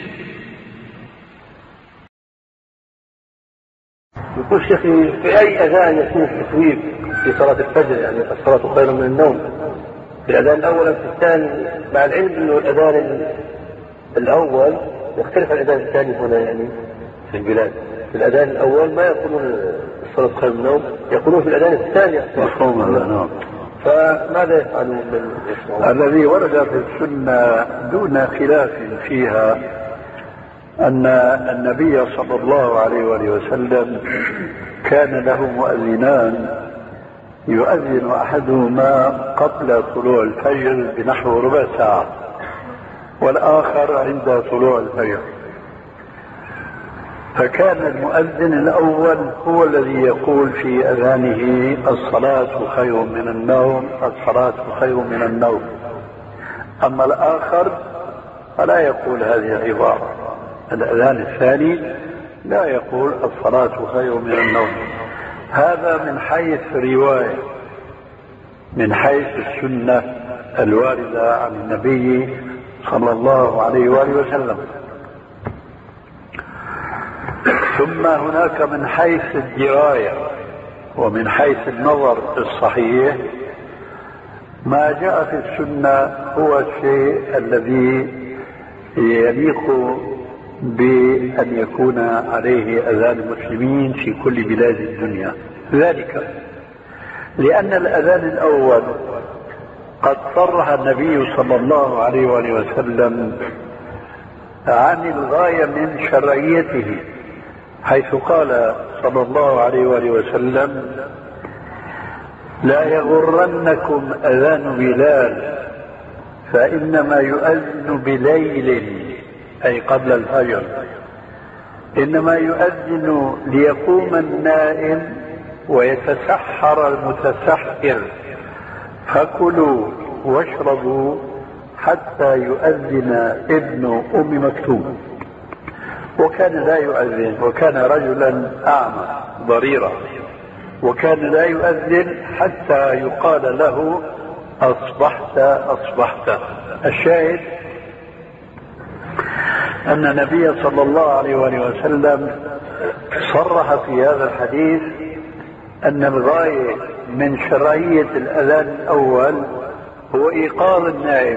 يقول شيخي في أي أذان يكون التكوير في صلاة الفجر؟ يعني الصلاة خير من النوم، في الأذان الأول أم في الثاني؟ مع العلم أنه الأذان الأول يختلف عن الأذان الثاني هنا يعني في البلاد. في الأذان الأول ما يقولون الصلاة خير من النوم، يقولون في الأذان الثاني مفهوم هذا. نعم. فماذا يفعلون من الذي ورد في السنة دون خلاف فيها أن النبي صلى الله عليه وآله وسلم كان له مؤذنان، يؤذن أحدهما قبل طلوع الفجر بنحو ربع ساعة، والآخر عند طلوع الفجر. فكان المؤذن الأول هو الذي يقول في أذانه الصلاة خير من النوم، الصلاة خير من النوم. أما الآخر فلا يقول هذه العبارة. الأذان الثاني لا يقول الصلاة خير من النوم. هذا من حيث الرواية، من حيث السنة الواردة عن النبي صلى الله عليه وآله وسلم. ثم هناك من حيث الدراية ومن حيث النظر الصحيح ما جاء في السنة هو الشيء الذي يليق بأن يكون عليه أذان المسلمين في كل بلاد الدنيا. ذلك لأن الأذان الأول قد صرح النبي صلى الله عليه وآله وسلم عن الغاية من شرعيته، حيث قال صلى الله عليه وآله وسلم لا يغرنكم أذان بلال فإنما يؤذن بليل أي قبل الفجر، إنما يؤذن ليقوم النائم ويتسحر المتسحر، فكلوا واشربوا حتى يؤذن ابن أم مكتوم. وكان لا يؤذن، وكان رجلا أعمى ضريرا، وكان لا يؤذن حتى يقال له أصبحت أصبحت. الشاهد أن النبي صلى الله عليه وسلم صرح في هذا الحديث أن الغاية من شرعية الأذان الأول هو إيقاظ النائم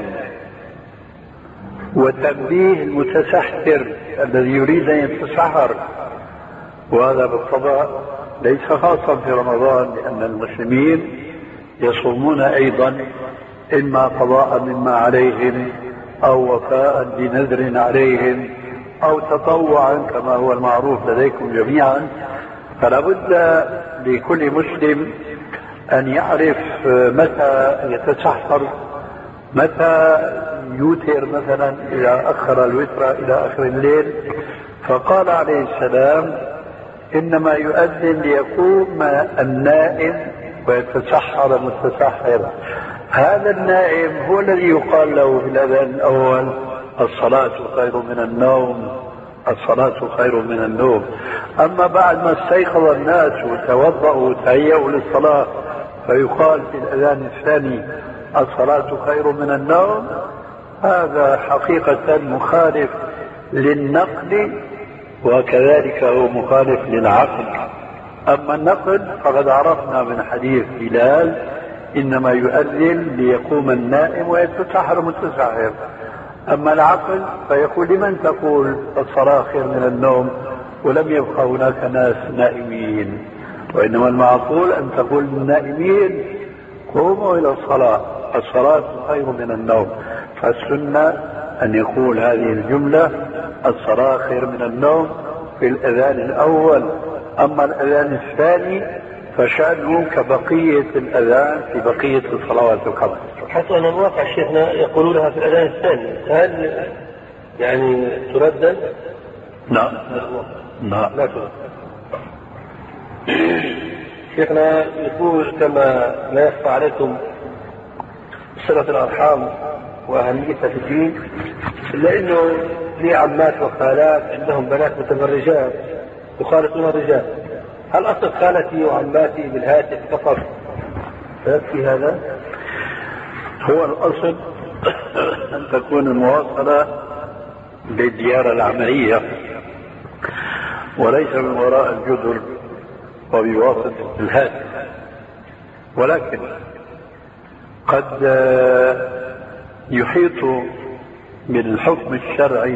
وتنبيه المتسحر الذي يريد أن يتسحر. وهذا بالطبع ليس خاصا في رمضان، لأن المسلمين يصومون أيضا إما قضاء مما عليهم أو وفاء بنذر عليهم أو تطوعا كما هو المعروف لديكم جميعا. فلا بد لكل مسلم أن يعرف متى يتسحر، متى يوتر مثلا إذا أخر الوتر إلى آخر الليل. فقال عليه السلام إنما يؤذن ليقوم النائم ويتسحر متسحر. هذا النائم هو الذي يقال له في الأذان الأول الصلاة خير من النوم، الصلاة خير من النوم. أما بعد ما استيقظ الناس وتوضأوا وتهيأوا للصلاة فيقال في الأذان الثاني الصلاة خير من النوم، هذا حقيقة مخالف للنقل، وكذلك هو مخالف للعقل. أما النقل فقد عرفنا من حديث بلال إنما يؤذن ليقوم النائم ويتسحر متسحر. أما العقل فيقول لمن تقول الصلاة خير من النوم ولم يبقى هناك ناس نائمين؟ وإنما المعقول أن تقول للنائمين قوموا إلى الصلاة، الصلاة خير من النوم. فالسنة أن يقول هذه الجملة الصلاة خير من النوم في الأذان الأول. أما الأذان الثاني فشأنه كبقية الأذان في بقية الصلوات الخمس. حتى أن الواقع شيخنا يقولون لها في الأذان الثاني، هل يعني تردد؟ نعم نعم لا تردد. شيخنا يقول كما لا يخفى عليكم صلة الأرحام وأهميتها في الدين، إلا أنه لي عمات وخالات عندهم بنات متبرجات يخالطون الرجال، هل أصل خالتي وعماتي بالهاتف فقط فيكفي هذا؟ هو الأصل أن تكون المواصلة بالزيارة العملية وليس من وراء الجدر وبواسطة الهاتف. ولكن قد يحيط بالحكم الشرعي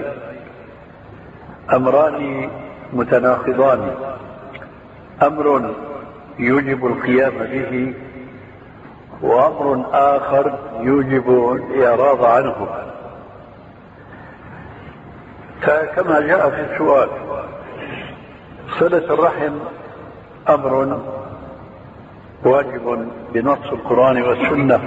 أمران متناقضان، أمر يوجب القيام به وأمر آخر يوجب الإعراض عنه. فكما جاء في السؤال صلة الرحم أمر واجب بنص القرآن والسنة،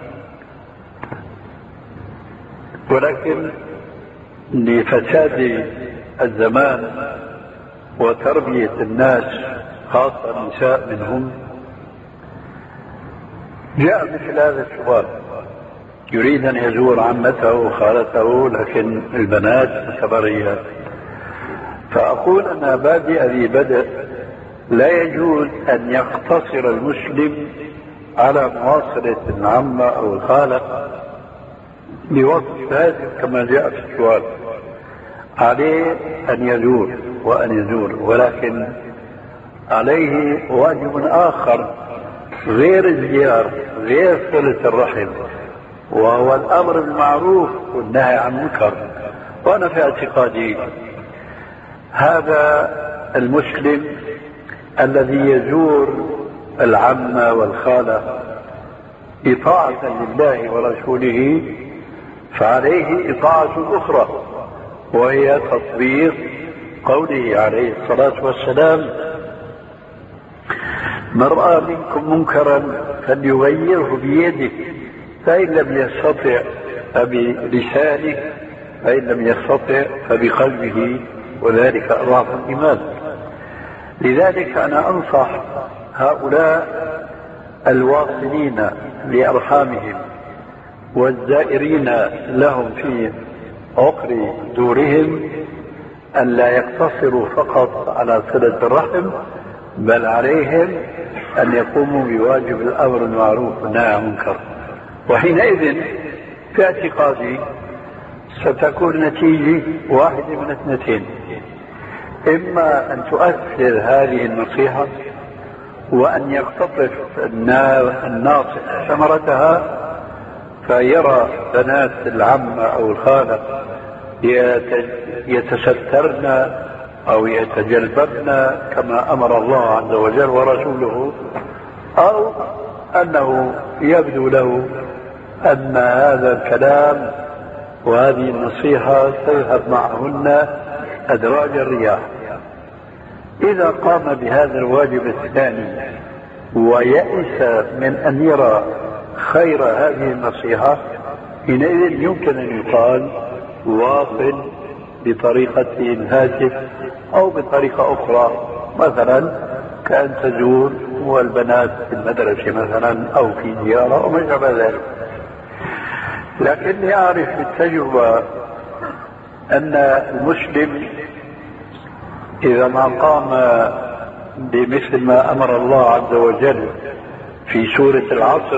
ولكن لفساد الزمان وتربية الناس خاصة النساء منهم جاء مثل هذا السؤال، يريد أن يزور عمته وخالته لكن البنات متبرجات. فأقول أن بادئ ذي بدء لا يجوز أن يقتصر المسلم على مواصلة العمة أو الخالة بوصف هذا كما جاء في السؤال. عليه أن يزور وأن يزور، ولكن عليه واجب آخر غير الزيارة، غير صلة الرحم، وهو الأمر بالمعروف والنهي عن المنكر. وأنا في اعتقادي هذا المسلم الذي يزور العمة والخالة إطاعة لله ورسوله فعليه إطاعة أخرى، وهي تطبيق قوله عليه الصلاة والسلام: من رأى منكم منكرا فليغيره بيده، فإن لم يستطع فبلسانه، فإن لم يستطع فبقلبه، وذلك أضعف الإيمان. لذلك أنا أنصح هؤلاء الواصلين لأرحامهم والزائرين لهم في عقر دورهم أن لا يقتصروا فقط على صلة الرحم، بل عليهم أن يقوموا بواجب الأمر بالمعروف والنهي عن المنكر. وحينئذ في اعتقادي ستكون نتيجة واحدة من اثنتين: إما أن تؤثر هذه النصيحة وأن يقتطف الناصح ثمرتها، فيرى بنات العم أو الخالة يتسترن أو يتجلببن كما أمر الله عز وجل ورسوله، أو أنه يبدو له أن هذا الكلام وهذه النصيحة سيذهب معهن أدراج الرياح. إذا قام بهذا الواجب الثاني ويأس من أن يرى خير هذه النصيحة، حينئذ يمكن أن يقال واصل بطريقة الهاتف أو بطريقة أخرى، مثلا كأن تزور والبنات في المدرسة مثلا أو في زيارة أو ما شابه ذلك. لكني أعرف بالتجربة أن المسلم إذا ما قام بمثل ما أمر الله عز وجل في سورة العصر: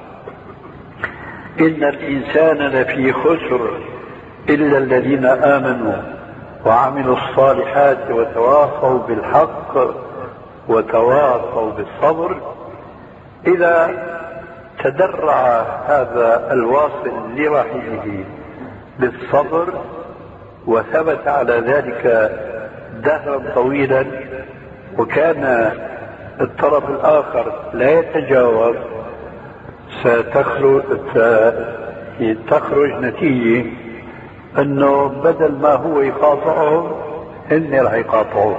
إن الإنسان لفي خسر إلا الذين آمنوا وعملوا الصالحات وتواصوا بالحق وتواصوا بالصبر، إذا تدرع هذا الواصل لرحمه بالصبر وثبت على ذلك دهرا طويلا، وكان الطرف الآخر لا يتجاوب، ستخرج تخرج نتيجة أنه بدل ما هو يقاطعهم هن راح يقاطعوه،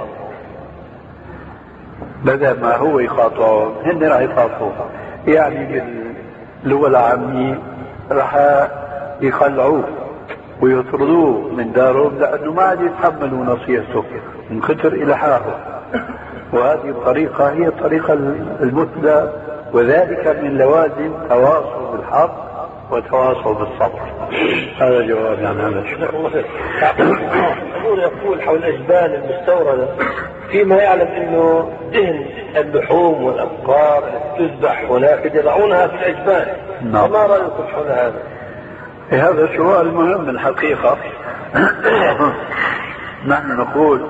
بدل ما هو يقاطعهم هن راح يقاطعوه. يعني باللغة العامية راح يخلعوه ويطردوه من دارهم لأنه ما عاد يتحملوا نصيحته من كثر إلحاحه. وهذه الطريقة هي الطريقة المثلى، وذلك من لوازم تواصل بالحق وتواصل بالصبر. هذا جوابي عن هذا الشيء. يقول حول الأجبان المستوردة فيما يعلم أنه دهن اللحوم والأبقار التي تذبح هناك يضعونها في الأجبان، نعم. فما رأيكم حول هذا؟ هذا سؤال مهم الحقيقة. نحن نقول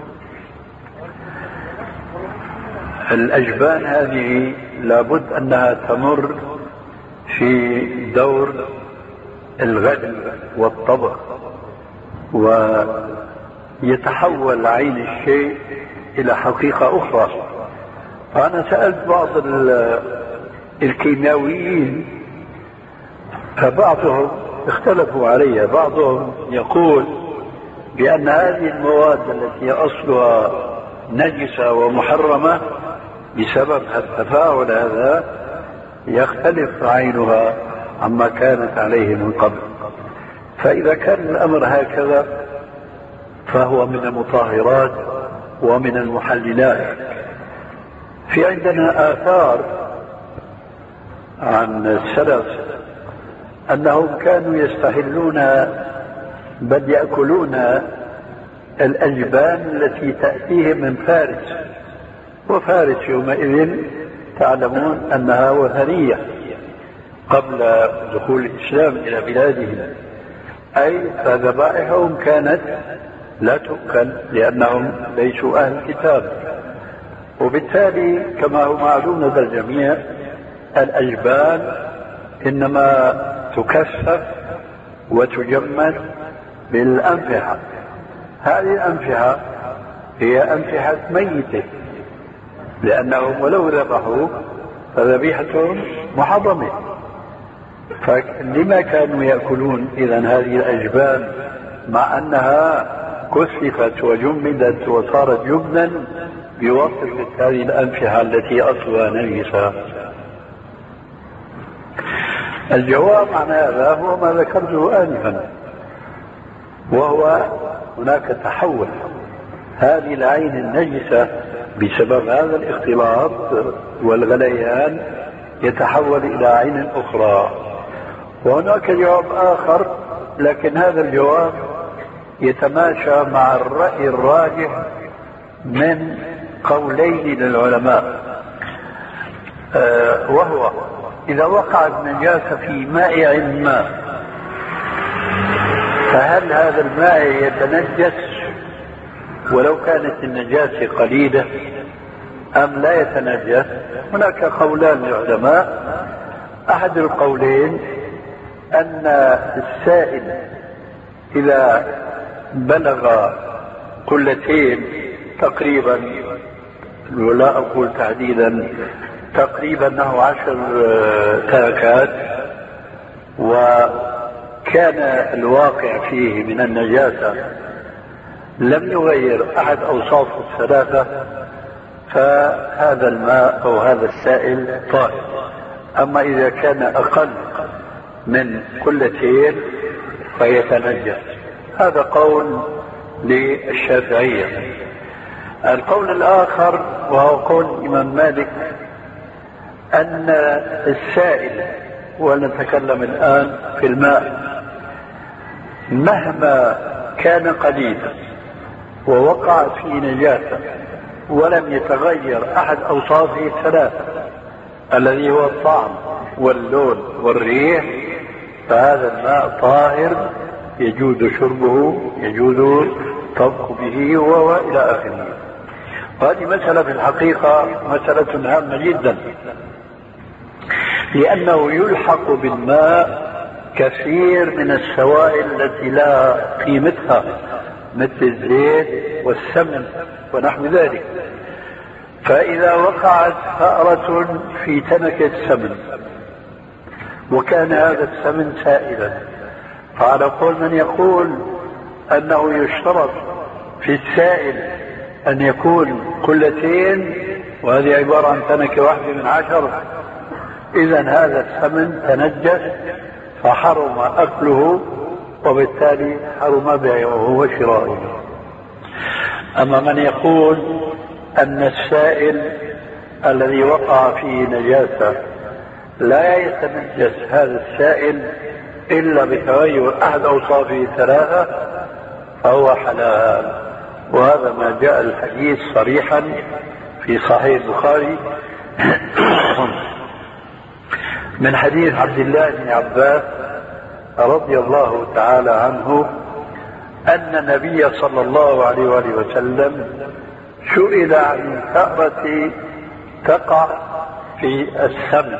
الأجبان هذه لابد أنها تمر في دور الغد والطبخ، ويتحول عين الشيء إلى حقيقة أخرى. فأنا سألت بعض الكيماويين فبعضهم اختلفوا علي. بعضهم يقول بأن هذه المواد التي أصلها نجسة ومحرمة بسبب التفاعل هذا يختلف عينها عما كانت عليه من قبل. فإذا كان الأمر هكذا فهو من المطهرات ومن المحللات. في عندنا آثار عن السلف أنهم كانوا يستحلون بل يأكلون الأجبان التي تأتيهم من فارس، وفارس يومئذ تعلمون أنها وثنية قبل دخول الإسلام إلى بلادهم، أي فذبائحهم كانت لا تؤكل لأنهم ليسوا أهل الكتاب. وبالتالي كما هو معلوم لدى الجميع الأجبان إنما تكثف وتجمد بالأنفحة. هذه الأنفحة هي أنفحة ميتة، لأنهم ولو ذبحوا فذبيحتهم محرمة. فلما كانوا يأكلون إذن هذه الأجبان مع أنها كثفت وجمدت وصارت جبنا بواسطة هذه الأنفحة التي أصلها نجسة؟ الجواب عن هذا هو ما ذكرته آنفا، وهو هناك تحول هذه العين النجسة بسبب هذا الاختلاط والغليان يتحول إلى عين أخرى. وهناك جواب آخر، لكن هذا الجواب يتماشى مع الرأي الراجح من قولين للعلماء، أه وهو إذا وقعت نجاسة في مائع ما فهل هذا الماء يتنجس ولو كانت النجاسة قليلة أم لا يتنجس؟ هناك قولان للعلماء. أحد القولين أن السائل إذا بلغ قلتين تقريبا، ولا أقول تحديدا، تقريبا أنه عشر تركات، وكان الواقع فيه من النجاسة لم يغير أحد أوصافه الثلاثة، فهذا الماء أو هذا السائل طاهر. أما إذا كان أقل من قلتين فيتنجس. هذا قول للشافعية. القول الآخر وهو قول الإمام مالك أن السائل، ونتكلم الآن في الماء، مهما كان قليلا ووقع في نجاسة ولم يتغير أحد أوصافه الثلاثة الذي هو الطعم واللون والريح، فهذا الماء طاهر يجوز شربه، يجوز طبخ به وإلى آخره. وهذه مسألة في الحقيقة مسألة هامة جدا، لأنه يلحق بالماء كثير من السوائل التي لا قيمتها مثل الزيت والسمن ونحو ذلك. فإذا وقعت فأرة في تنكة سمن وكان هذا السمن سائلا، فعلى قول من يقول أنه يشترط في السائل أن يكون قلتين، وهذه عبارة عن تنكة واحدة من عشر، إذن هذا السمن تنجس فحرم أكله، وبالتالي حرم بيعه وشراؤه. أما من يقول أن السائل الذي وقع فيه نجاسة لا يتنجس هذا السائل إلا بتغير أحد أوصافه الثلاثة فهو حلال. وهذا ما جاء الحديث صريحا في صحيح البخاري من حديث عبد الله بن عباس رضي الله تعالى عنه أن النبي صلى الله عليه وآله وسلم سئل عن الثأرة تقع في السمن،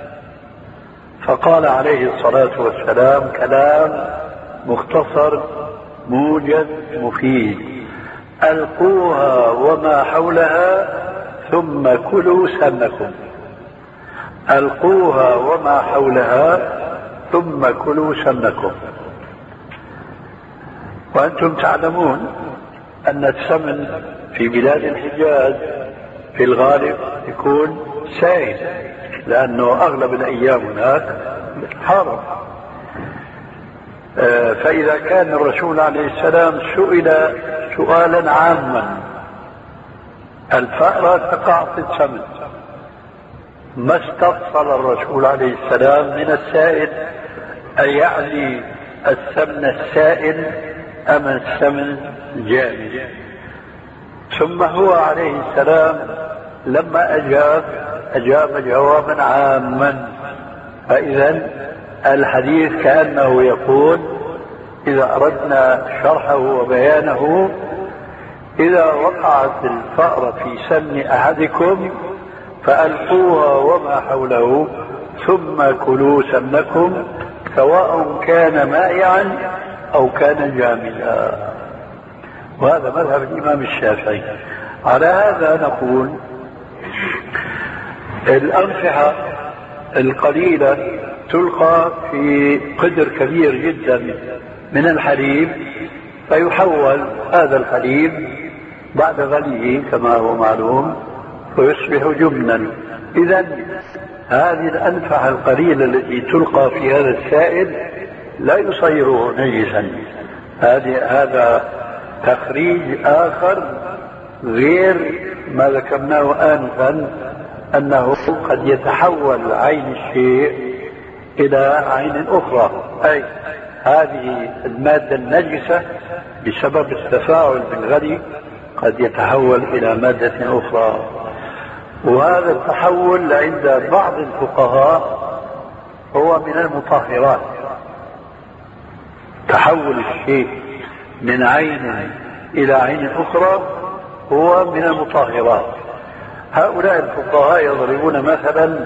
فقال عليه الصلاة والسلام كلام مختصر موجز مفيد: ألقوها وما حولها ثم كلوا سمكم. ألقوها وما حولها ثم كلوا سمكم. وأنتم تعلمون أن السمن في بلاد الحجاز في الغالب يكون سائل، لأنه أغلب الأيام هناك حرم. فإذا كان الرسول عليه السلام سئل سؤالا عاما: الفأرة تقع في السمن، ما استفصل الرسول عليه السلام من السائل أن يعني السمن السائل أم السمن الجامد. ثم هو عليه السلام لما أجاب أجاب جوابا عاما. فإذا الحديث كأنه يقول إذا أردنا شرحه وبيانه: إذا وقعت الفأرة في سمن أحدكم فألقوها وما حوله ثم كلوا سمنكم، سواء كان مائعا أو كان جامدا. وهذا مذهب الإمام الشافعي. على هذا نقول الأنفحة القليلة تلقى في قدر كبير جدا من الحليب، فيحول هذا الحليب بعد غليه كما هو معلوم ويصبح جبنا. إذن هذه الأنفحة القليلة التي تلقى في هذا السائل لا يصيره نجسا، هذه هذا تخريج آخر غير ما ذكرناه آنفا، أنه قد يتحول عين الشيء إلى عين أخرى، أي هذه المادة النجسة بسبب التفاعل بالغلي قد يتحول إلى مادة أخرى. وهذا التحول عند بعض الفقهاء هو من المطهرات. تحول الشيء من عين إلى عين أخرى هو من المطهرات. هؤلاء الفقهاء يضربون مثلا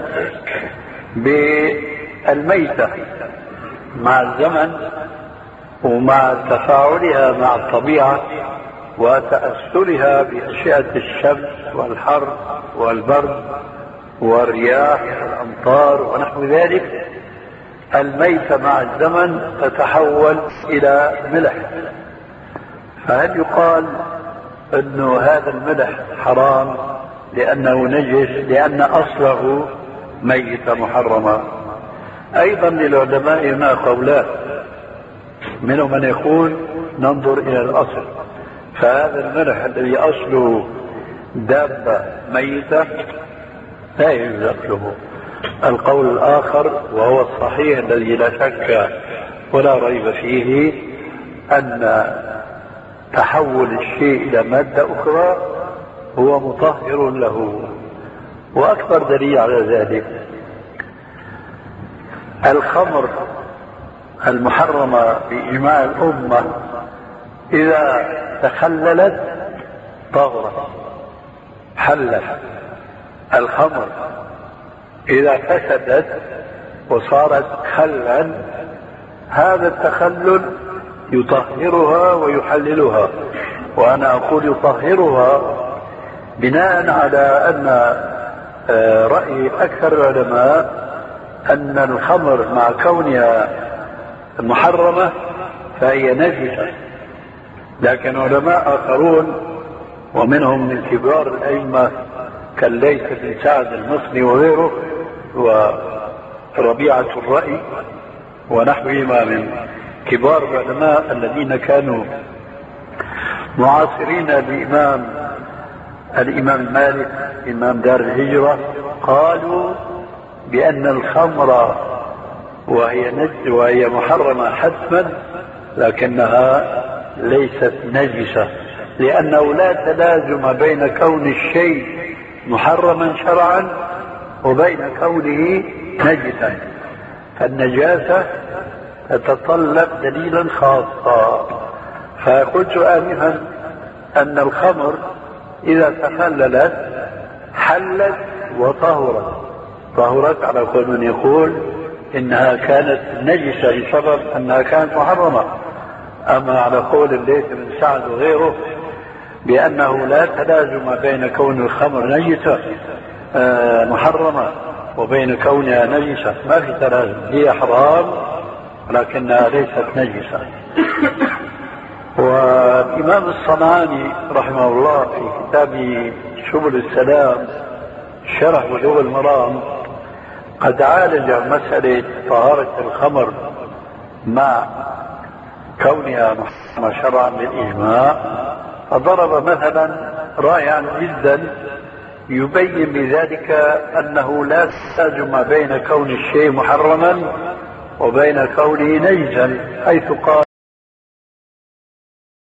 بالميتة مع الزمن ومع تفاعلها مع الطبيعة وتأثرها بأشعة الشمس والحر والبرد والرياح والأمطار ونحو ذلك، الميتة مع الزمن تتحول إلى ملح. فهل يقال أنه هذا الملح حرام لأنه نجس لأن أصله ميتة محرمة؟ أيضا للعلماء هنا قولان، منهم من يقول ننظر إلى الأصل، فهذا الملح الذي أصله دابة ميتة لا يجوز أكله. القول الآخر وهو الصحيح الذي لا شك ولا ريب فيه أن تحول الشيء إلى مادة أخرى هو مطهر له. وأكبر دليل على ذلك الخمر المحرمة بإجماع الأمة إذا تخللت طهرت حلت. الخمر إذا فسدت وصارت خلا هذا التخلل يطهرها ويحللها. وأنا أقول يطهرها بناء على أن رأي أكثر العلماء أن الخمر مع كونها محرمة فهي نجسة، لكن علماء آخرون ومنهم من كبار الأئمة كالليث بن سعد المصري وغيره وربيعة الرأي ونحوهما من كبار العلماء الذين كانوا معاصرين للإمام الإمام مالك إمام دار الهجرة، قالوا بأن الخمر وهي نجس وهي محرمة حتما لكنها ليست نجسة، لأنه لا تلازم بين كون الشيء محرما شرعا وبين كونه نجسا. فالنجاسة تتطلب دليلا خاصا. فقلت آنفا أن الخمر إذا تخللت حلت وطهرت. طهرت على كل من يقول إنها كانت نجسة بسبب أنها كانت محرمة. أما على قول الليث بن سعد وغيره بأنه لا تلازم بين كون الخمر نجسة آه محرمة وبين كونها نجسة، ما في تلازم، هي حرام لكنها ليست نجسة. والإمام الصنعاني رحمه الله في كتابه سبل السلام شرح بلوغ المرام قد عالج مسألة طهارة الخمر مع كونها محرمة شرعا بالإجماع، فضرب مثلا رائعا جدا يبين بذلك أنه لا تلازم بين كون الشيء محرما وبين كونه نجسا، حيث قال